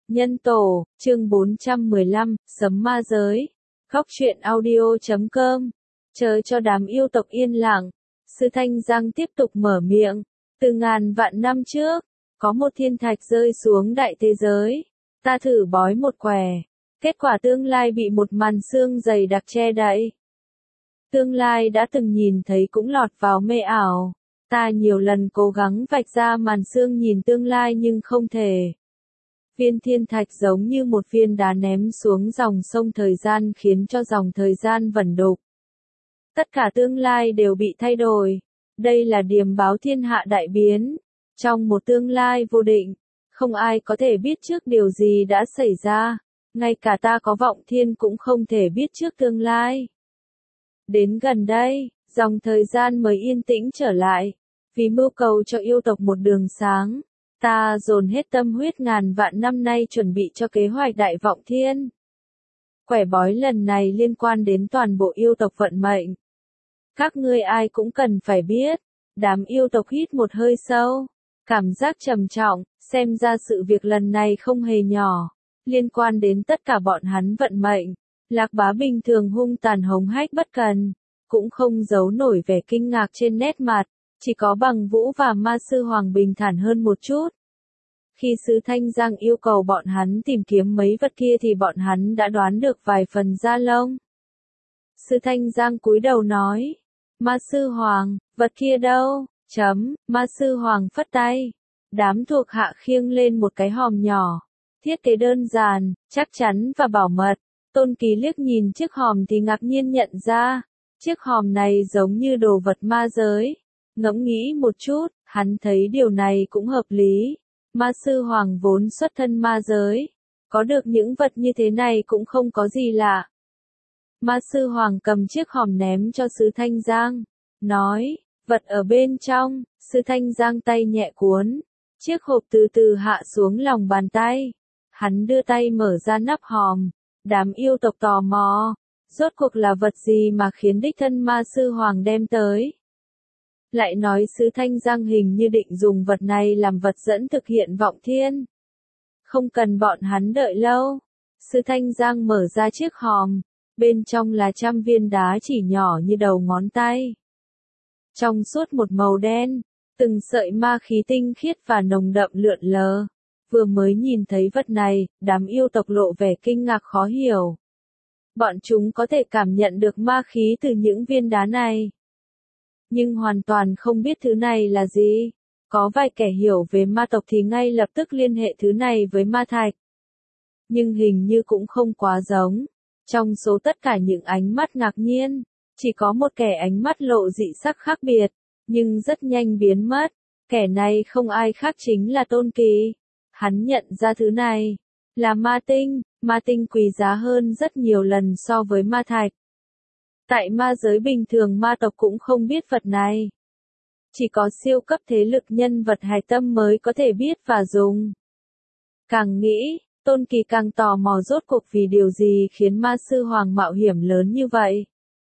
Nhân tổ, chương 415, Sấm ma giới. Khóc truyện audio.com. Chờ cho đám yêu tộc yên lặng, Sư Thanh Giang tiếp tục mở miệng. Từ ngàn vạn năm trước, có một thiên thạch rơi xuống đại thế giới. Ta thử bói một quẻ. Kết quả tương lai bị một màn sương dày đặc che đậy. Tương lai đã từng nhìn thấy cũng lọt vào mê ảo. Ta nhiều lần cố gắng vạch ra màn sương nhìn tương lai nhưng không thể. Viên thiên thạch giống như một viên đá ném xuống dòng sông thời gian khiến cho dòng thời gian vẩn đục. Tất cả tương lai đều bị thay đổi. Đây là điềm báo thiên hạ đại biến. Trong một tương lai vô định, không ai có thể biết trước điều gì đã xảy ra. Ngay cả ta có vọng thiên cũng không thể biết trước tương lai. Đến gần đây, dòng thời gian mới yên tĩnh trở lại. Vì mưu cầu cho yêu tộc một đường sáng, ta dồn hết tâm huyết ngàn vạn năm nay chuẩn bị cho kế hoạch đại vọng thiên. Quẻ bói lần này liên quan đến toàn bộ yêu tộc vận mệnh. Các ngươi ai cũng cần phải biết. Đám yêu tộc hít một hơi sâu, cảm giác trầm trọng, xem ra sự việc lần này không hề nhỏ, liên quan đến tất cả bọn hắn vận mệnh. Lạc Bá bình thường hung tàn hống hách bất cần, cũng không giấu nổi vẻ kinh ngạc trên nét mặt, chỉ có Bằng Vũ và Ma Sư Hoàng bình thản hơn một chút. Khi Sứ Thanh Giang yêu cầu bọn hắn tìm kiếm mấy vật kia thì bọn hắn đã đoán được vài phần da lông. Sứ Thanh Giang cúi đầu nói, Ma Sư Hoàng, vật kia đâu? Ma Sư Hoàng phất tay. Đám thuộc hạ khiêng lên một cái hòm nhỏ. Thiết kế đơn giản, chắc chắn và bảo mật. Tôn Kỳ liếc nhìn chiếc hòm thì ngạc nhiên nhận ra, chiếc hòm này giống như đồ vật ma giới. Ngẫm nghĩ một chút, hắn thấy điều này cũng hợp lý. Ma Sư Hoàng vốn xuất thân ma giới, có được những vật như thế này cũng không có gì lạ. Ma Sư Hoàng cầm chiếc hòm ném cho Sứ Thanh Giang, nói, vật ở bên trong. Sứ Thanh Giang tay nhẹ cuốn, chiếc hộp từ từ hạ xuống lòng bàn tay. Hắn đưa tay mở ra nắp hòm, đám yêu tộc tò mò, rốt cuộc là vật gì mà khiến đích thân Ma Sư Hoàng đem tới. Lại nói Sứ Thanh Giang hình như định dùng vật này làm vật dẫn thực hiện vọng thiên. Không cần bọn hắn đợi lâu, Sứ Thanh Giang mở ra chiếc hòm, bên trong là 100 viên đá chỉ nhỏ như đầu ngón tay. Trong suốt một màu đen, từng sợi ma khí tinh khiết và nồng đậm lượn lờ. Vừa mới nhìn thấy vật này, đám yêu tộc lộ vẻ kinh ngạc khó hiểu. Bọn chúng có thể cảm nhận được ma khí từ những viên đá này, nhưng hoàn toàn không biết thứ này là gì. Có vài kẻ hiểu về ma tộc thì ngay lập tức liên hệ thứ này với ma thạch. Nhưng hình như cũng không quá giống. Trong số tất cả những ánh mắt ngạc nhiên, chỉ có một kẻ ánh mắt lộ dị sắc khác biệt, nhưng rất nhanh biến mất. Kẻ này không ai khác chính là Tôn Kỳ. Hắn nhận ra thứ này là ma tinh quý giá hơn rất nhiều lần so với ma thạch. Tại ma giới bình thường ma tộc cũng không biết vật này. Chỉ có siêu cấp thế lực nhân vật hài tâm mới có thể biết và dùng. Càng nghĩ, Tôn Kỳ càng tò mò rốt cuộc vì điều gì khiến Ma Sư Hoàng mạo hiểm lớn như vậy.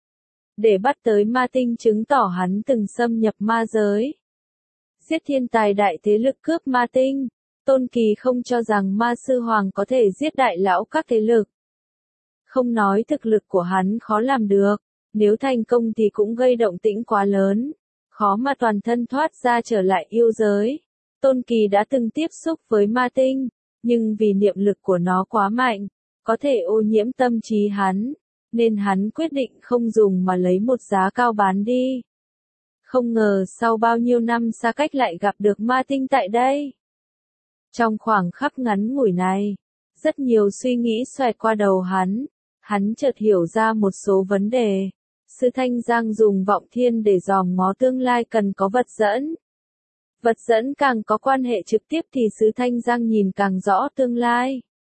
Để bắt tới ma tinh chứng tỏ hắn từng xâm nhập ma giới, giết thiên tài đại thế lực cướp ma tinh. Tôn Kỳ không cho rằng Ma Sư Hoàng có thể giết đại lão các thế lực. Không nói thực lực của hắn khó làm được, nếu thành công thì cũng gây động tĩnh quá lớn, khó mà toàn thân thoát ra trở lại yêu giới. Tôn Kỳ đã từng tiếp xúc với ma tinh, nhưng vì niệm lực của nó quá mạnh, có thể ô nhiễm tâm trí hắn, nên hắn quyết định không dùng mà lấy một giá cao bán đi. Không ngờ sau bao nhiêu năm xa cách lại gặp được ma tinh tại đây. Trong khoảng khắc ngắn ngủi này, rất nhiều suy nghĩ xoẹt qua đầu hắn chợt hiểu ra một số vấn đề. Sứ Thanh Giang dùng vọng thiên để dòm ngó tương lai cần có vật dẫn. Vật dẫn càng có quan hệ trực tiếp thì Sứ Thanh Giang nhìn càng rõ tương lai.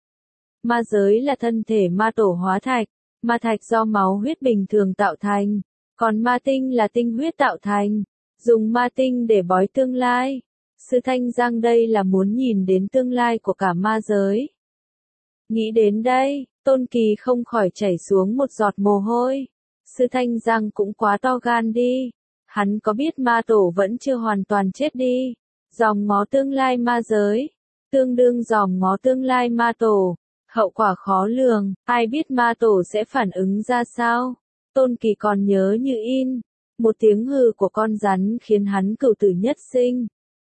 Ma giới là thân thể ma tổ hóa thạch, ma thạch do máu huyết bình thường tạo thành, còn ma tinh là tinh huyết tạo thành, dùng ma tinh để bói tương lai. Sứ Thanh Giang đây là muốn nhìn đến tương lai của cả ma giới. Nghĩ đến đây, Tôn Kỳ không khỏi chảy xuống một giọt mồ hôi. Sứ Thanh Giang cũng quá to gan đi. Hắn có biết ma tổ vẫn chưa hoàn toàn chết đi. Dòm ngó tương lai ma giới, tương đương dòm ngó tương lai ma tổ. Hậu quả khó lường, ai biết ma tổ sẽ phản ứng ra sao? Tôn Kỳ còn nhớ như in, một tiếng hừ của con rắn khiến hắn cửu tử nhất sinh.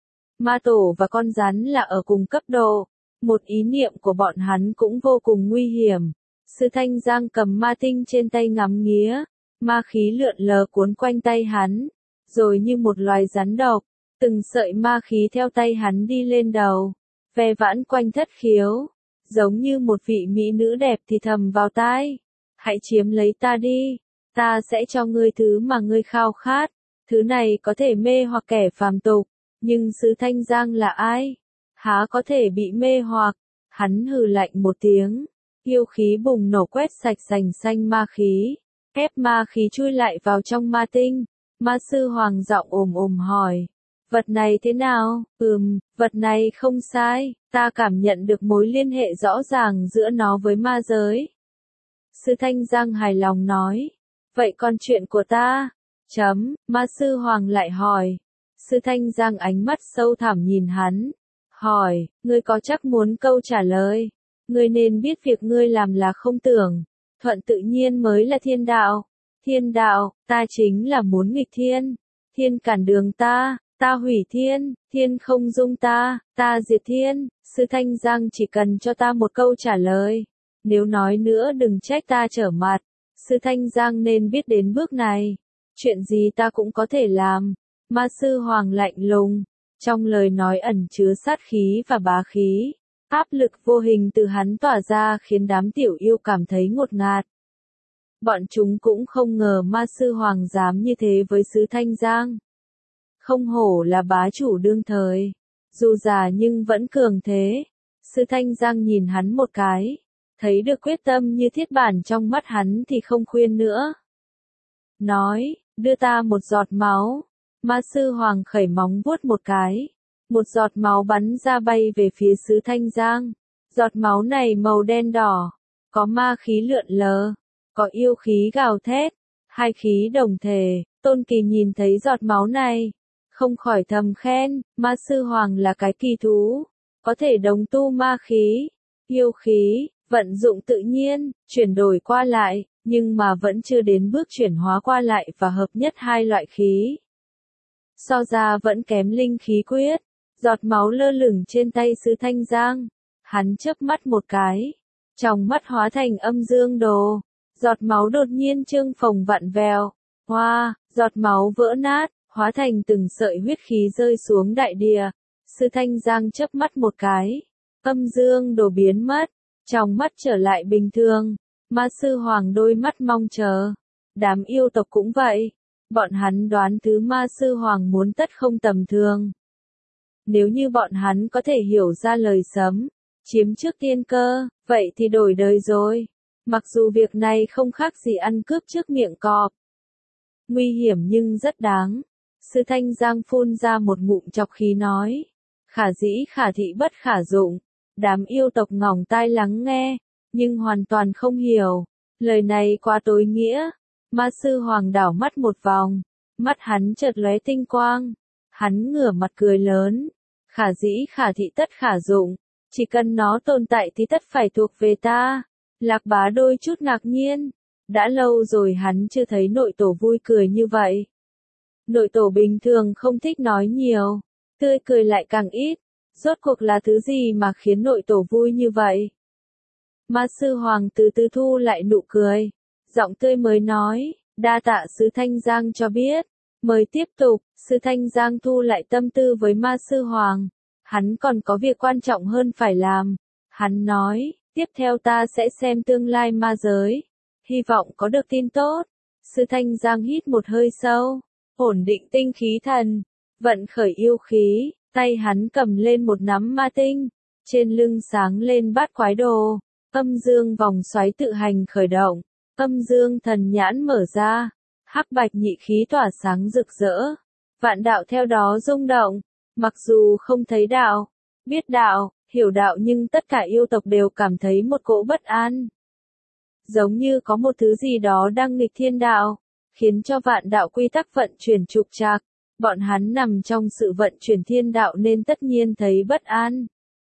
Ma tổ và con rắn là ở cùng cấp độ, một ý niệm của bọn hắn cũng vô cùng nguy hiểm. Sư Thanh Giang cầm ma tinh trên tay ngắm nghía, ma khí lượn lờ cuốn quanh tay hắn, rồi như một loài rắn độc, từng sợi ma khí theo tay hắn đi lên đầu, ve vãn quanh thất khiếu, giống như một vị mỹ nữ đẹp thì thầm vào tai. Hãy chiếm lấy ta đi, ta sẽ cho ngươi thứ mà ngươi khao khát, thứ này có thể mê hoặc kẻ phàm tục, nhưng Sứ Thanh Giang là ai? Há có thể bị mê hoặc? Hắn hừ lạnh một tiếng, yêu khí bùng nổ quét sạch sành xanh ma khí, ép ma khí chui lại vào trong ma tinh. Ma sư Hoàng giọng ồm hỏi, vật này thế nào? Vật này không sai, ta cảm nhận được mối liên hệ rõ ràng giữa nó với ma giới. Sư Thanh Giang hài lòng nói, vậy còn chuyện của ta? Ma sư Hoàng lại hỏi. Sư Thanh Giang ánh mắt sâu thẳm nhìn hắn, hỏi, ngươi có chắc muốn câu trả lời? Ngươi nên biết việc ngươi làm là không tưởng, thuận tự nhiên mới là thiên đạo. Thiên đạo, ta chính là muốn nghịch thiên. Thiên cản đường ta, ta hủy thiên, thiên không dung ta, ta diệt thiên. Sư Thanh Giang chỉ cần cho ta một câu trả lời. Nếu nói nữa đừng trách ta trở mặt. Sư Thanh Giang nên biết đến bước này. Chuyện gì ta cũng có thể làm. Ma sư Hoàng lạnh lùng, trong lời nói ẩn chứa sát khí và bá khí. Áp lực vô hình từ hắn tỏa ra khiến đám tiểu yêu cảm thấy ngột ngạt. Bọn chúng cũng không ngờ ma sư Hoàng dám như thế với Sứ Thanh Giang. Không hổ là bá chủ đương thời, dù già nhưng vẫn cường thế. Sứ Thanh Giang nhìn hắn một cái, thấy được quyết tâm như thiết bản trong mắt hắn thì không khuyên nữa. Nói, đưa ta một giọt máu. Ma sư Hoàng khẩy móng vuốt một cái, một giọt máu bắn ra bay về phía Sứ Thanh Giang. Giọt máu này màu đen đỏ, có ma khí lượn lờ, có yêu khí gào thét, hai khí đồng thể. Tôn Kỳ nhìn thấy giọt máu này, không khỏi thầm khen, ma sư Hoàng là cái kỳ thú, có thể đồng tu ma khí, yêu khí, vận dụng tự nhiên, chuyển đổi qua lại, nhưng mà vẫn chưa đến bước chuyển hóa qua lại và hợp nhất hai loại khí. So ra vẫn kém linh khí quyết. Giọt máu lơ lửng trên tay Sứ Thanh Giang, hắn chớp mắt một cái, trong mắt hóa thành âm dương đồ. Giọt máu đột nhiên trương phồng vặn vẹo, giọt máu vỡ nát, hóa thành từng sợi huyết khí rơi xuống đại địa. Sư Thanh Giang chớp mắt một cái, âm dương đồ biến mất, trong mắt trở lại bình thường. Ma sư Hoàng đôi mắt mong chờ, đám yêu tộc cũng vậy, bọn hắn đoán thứ ma sư Hoàng muốn tất không tầm thường. Nếu như bọn hắn có thể hiểu ra lời sấm, chiếm trước tiên cơ, vậy thì đổi đời rồi. Mặc dù việc này không khác gì ăn cướp trước miệng cọp. Nguy hiểm nhưng rất đáng. Sư Thanh Giang phun ra một ngụm chọc khí nói. Khả dĩ khả thị bất khả dụng. Đám yêu tộc ngỏng tai lắng nghe, nhưng hoàn toàn không hiểu. Lời này quá tối nghĩa. Ma sư Hoàng đảo mắt một vòng, mắt hắn chợt lóe tinh quang. Hắn ngửa mặt cười lớn. Khả dĩ khả thị tất khả dụng. Chỉ cần nó tồn tại thì tất phải thuộc về ta. Lạc Bá đôi chút ngạc nhiên. Đã lâu rồi hắn chưa thấy nội tổ vui cười như vậy. Nội tổ bình thường không thích nói nhiều, tươi cười lại càng ít. Rốt cuộc là thứ gì mà khiến nội tổ vui như vậy? Ma sư Hoàng từ từ thu lại nụ cười, giọng tươi mới nói, đa tạ Sứ Thanh Giang cho biết. Mời tiếp tục. Sứ Thanh Giang thu lại tâm tư với ma sư Hoàng. Hắn còn có việc quan trọng hơn phải làm. Hắn nói, tiếp theo ta sẽ xem tương lai ma giới. Hy vọng có được tin tốt. Sứ Thanh Giang hít một hơi sâu, ổn định tinh khí thần, vận khởi yêu khí, tay hắn cầm lên một nắm ma tinh, trên lưng sáng lên bát quái đồ, âm dương vòng xoáy tự hành khởi động, âm dương thần nhãn mở ra, hắc bạch nhị khí tỏa sáng rực rỡ, vạn đạo theo đó rung động. Mặc dù không thấy đạo, biết đạo, hiểu đạo nhưng tất cả yêu tộc đều cảm thấy một cỗ bất an. Giống như có một thứ gì đó đang nghịch thiên đạo, khiến cho vạn đạo quy tắc vận chuyển trục trặc. Bọn hắn nằm trong sự vận chuyển thiên đạo nên tất nhiên thấy bất an.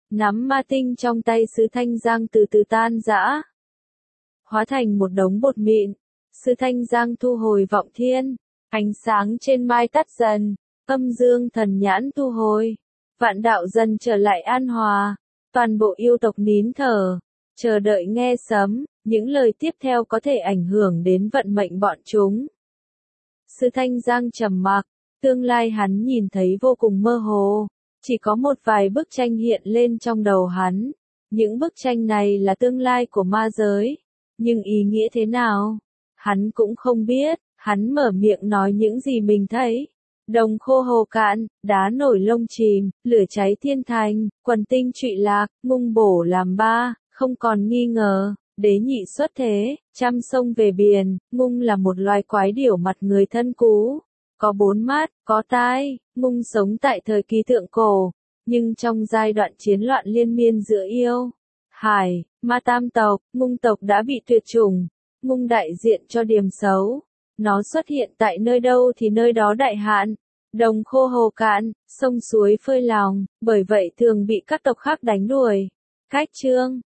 Nắm ma tinh trong tay Sứ Thanh Giang từ từ tan rã, hóa thành một đống bột mịn. Sứ Thanh Giang thu hồi vọng thiên, ánh sáng trên mai tắt dần, âm dương thần nhãn thu hồi, vạn đạo dần trở lại an hòa, toàn bộ yêu tộc nín thở, chờ đợi nghe sấm, những lời tiếp theo có thể ảnh hưởng đến vận mệnh bọn chúng. Sứ Thanh Giang trầm mặc, tương lai hắn nhìn thấy vô cùng mơ hồ, chỉ có một vài bức tranh hiện lên trong đầu hắn. Những bức tranh này là tương lai của ma giới, nhưng ý nghĩa thế nào? Hắn cũng không biết, hắn mở miệng nói những gì mình thấy. Đồng khô hồ cạn, đá nổi lông chìm, lửa cháy thiên thành, quần tinh trụy lạc, ngung bổ làm ba, không còn nghi ngờ, đế nhị xuất thế, trăm sông về biển, ngung là một loài quái điểu mặt người thân cú, có 4 mắt, có tai, ngung sống tại thời kỳ thượng cổ, nhưng trong giai đoạn chiến loạn liên miên giữa yêu, hải, ma tam tộc, ngung tộc đã bị tuyệt chủng, ngung đại diện cho điểm xấu. Nó xuất hiện tại nơi đâu thì nơi đó đại hạn, đồng khô hồ cạn, sông suối phơi lòng, bởi vậy thường bị các tộc khác đánh đuổi. Khách chương